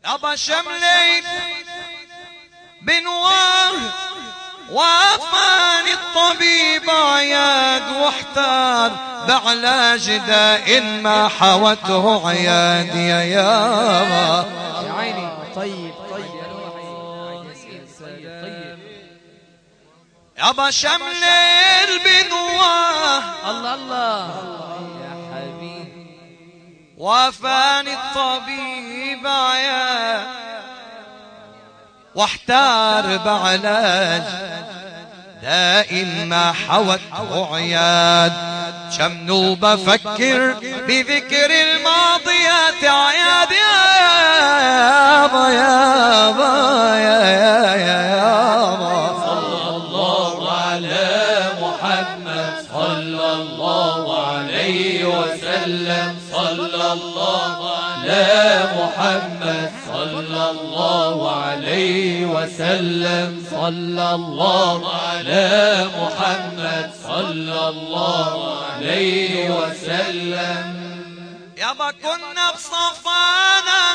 أبا شملي بنواه وافاني الطبيب عياد واحتار بعلاج داء ما حوته عيادي يا يابا. يا عيني طيب يابا شملي بنواه الله الله يا حبيبي وافاني الطبيب عياد واحتار بعلاج داء ما حوته عياد. شمنو بفكر بذكر الماضيات عياد يابا يابا يابا. صلى الله على محمد صلى الله عليه وسلم. صلى الله على محمد صلى الله عليه وسلم. صلى الله على محمد صلى الله عليه وسلم. يابا كنا بصفانا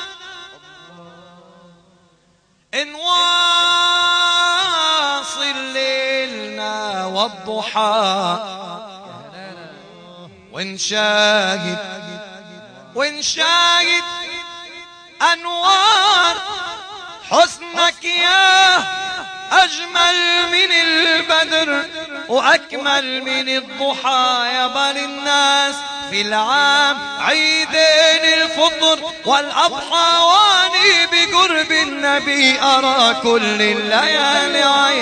نواصل ليلنا والضحى ونشاهد أنوار حسنك يا أجمل من البدر وأكمل من الضحى. يابا للناس في العام عيدين الفطر والأضحى واني بقرب النبي أرى كل الليالي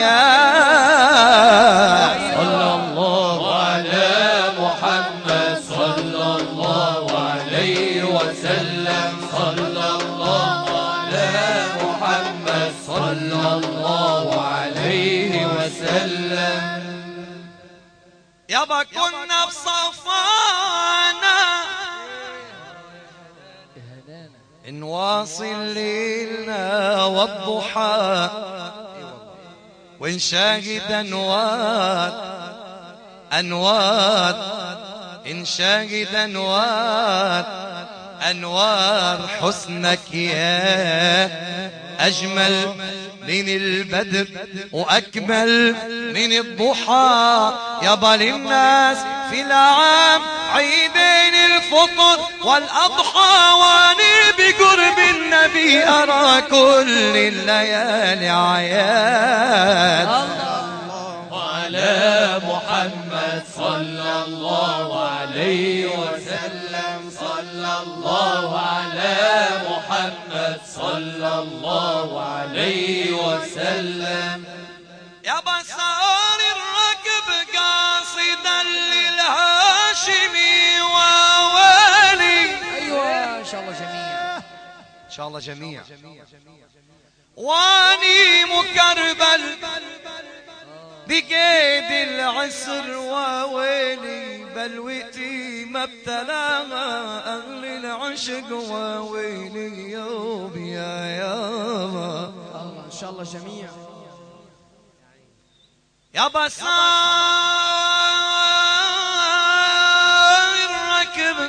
عياد. صلى الله على محمد صلى الله عليه وسلم. صلى الله على محمد صلى الله عليه وسلم. يابا كنا بصفانا نواصل ليلنا والضحى ونشاهد نشاهد أنوار حسنك يا أجمل من البدر وأكمل من الضحى. يابا للناس في العام عيدين الفطر والأضحى واني بقرب النبي أرى كل الليالي عياد. وعلى محمد صلى الله عليه وسلم. صلى الله على محمد صلى الله عليه وسلم. يابا سار الركب قاصدا للهاشمي ووالي. ايوه ان شاء الله جميع ان شاء الله جميع. واني مكربل بقيد العسر وويلي بلوتي ما ابتلاها أهل العشق وويلي يوم يا يابا. الله ان شاء الله جميع. يابا سار الركب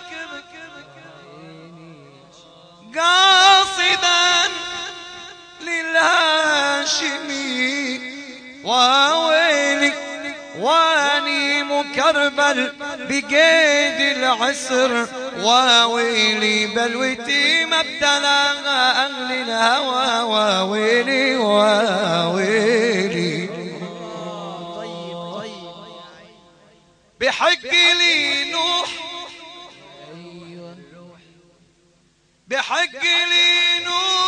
قاصدا للهاشمي وويلي واني مكربل بقيد العسر وويلي بلوتي ما ابتلاها أهل الهوى وويلي وويلي. بحق لي نوح بحق لي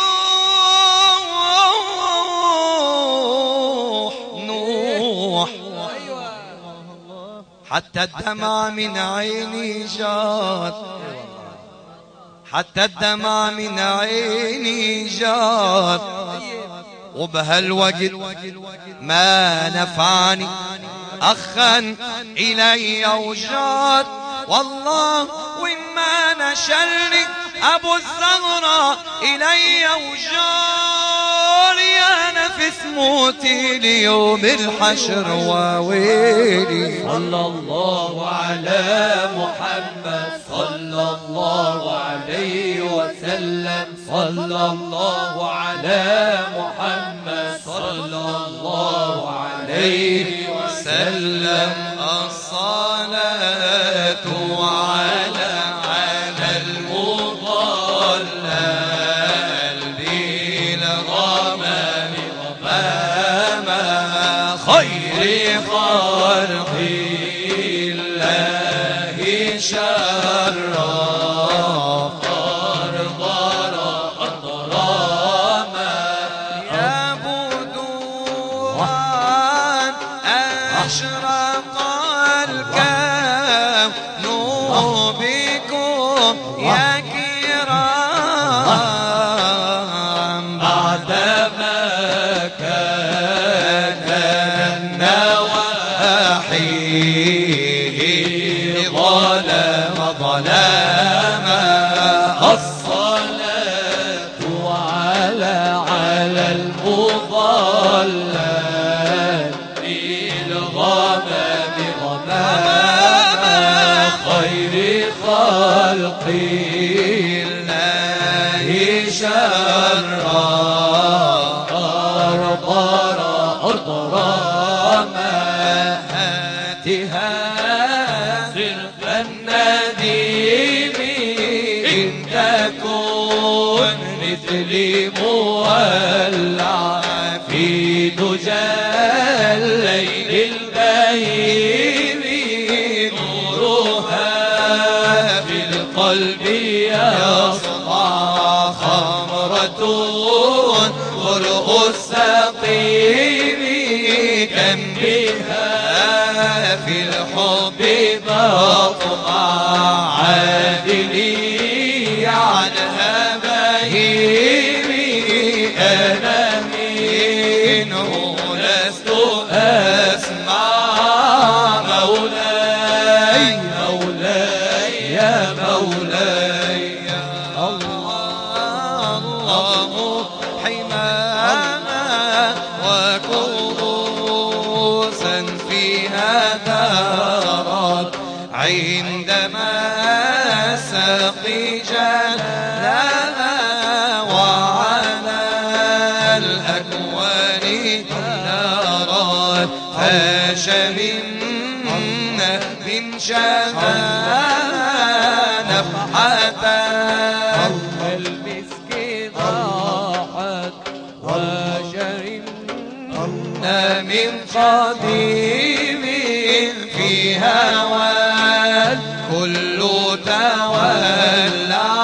نوح حتى الدمع من عيني جار. حتى الدمع من عيني جار. وبهالوقت ما نفعني أخا إلي وجار. والله وإن ما نشلني أبو الزهراء إلي وجار. يا نفس في ثموتي ليوم الحشر وويلي. صلى الله على محمد صلى الله عليه وسلم. صلى الله على محمد صلى الله عليه وسلم. الصلاة على المضلل بالغمام غماما خير خلق الله شرف أضراما يا بدوان أشرق الكون بكم يا كرام بعدما كان النواحي ظلاما الصلاة على المضلل بالغمام غماما خير خلق الله شرا أرضراما هاتها صرف النديم إن تكون مثلي مولع في دجى الليل البهيم نورها في القلب يصنع خمرة غرق السقيم كم بها في الحب مطمع عادلي عنها بهيمي أنا منه لست أسمع مولاي مولاي يا مولاي الله حمانا وكؤوسا فيها دارت عندما سقي جلاها وعلى الأكوان نارت هاشم من شهى نفحة المسك ضاحت وشر من قديم فيها والكل تولى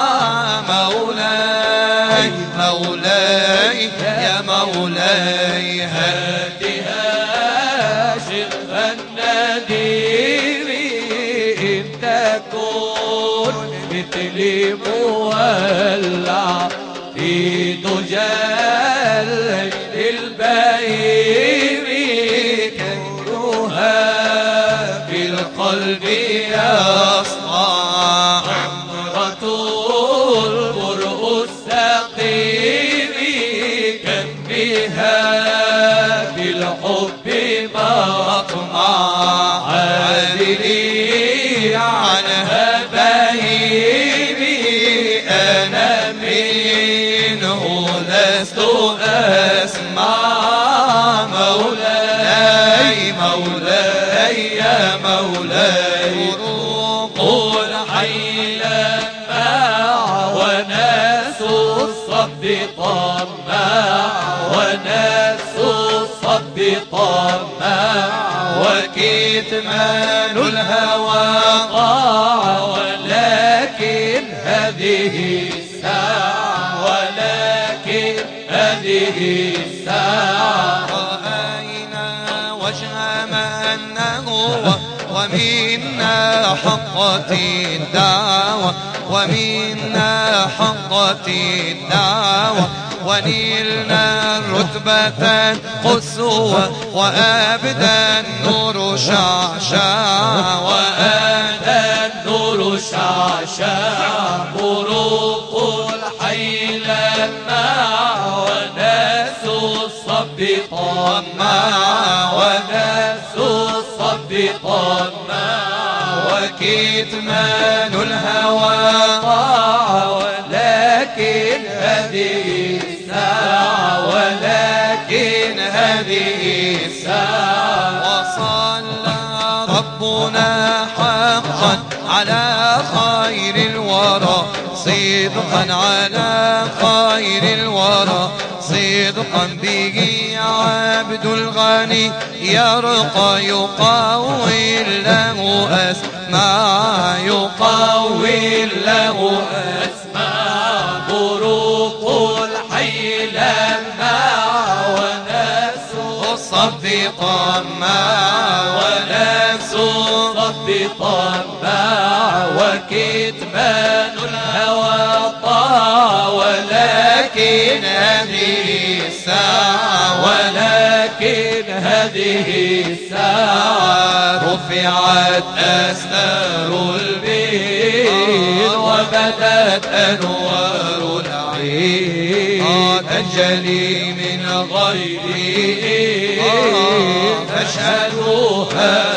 مولاي مولاي يا مولاي هاتها شرف النديم إن تكون مثلي مولع في دجى الليل البهيم كنوها في القلب يصنع عمرة البرء السقيم كم بها بالحب مطمع عادلي عنها بهيمي أنا منه لست أسمع مولاي مولاي يا مولاي قول حي لما وناس الصد طماع وناس الصد طماع وكتمان الهوى طاع ولكن هذه الساعة ولكن هذه الساعة رأينا وجه من هو ومنا حقت الدعوة ومنا حقت الدعوة ونلنا رتبة قسوة وأبدا النور شعشع وأبدا النور شعشع بروق الحي لما وناس طماع ونفس الصب طماع وكتمان الهوى طاعة ولكن هذه الساعة ولكن هذه الساعة وصلى ربنا حقا على خير الورى صدقا على خير الورى صدقا به عبد الغني يرقى يقوي له أسماع يقوي له أسماع بروق الحي لماع ونفس الصف طماع ونفس الصف طماع وكتمان الهوى طاع ولكن هذه الساعة ولكن هذه الساعة رفعت أستار البين وبدت أنوار العين تجلي من غيره تشهدها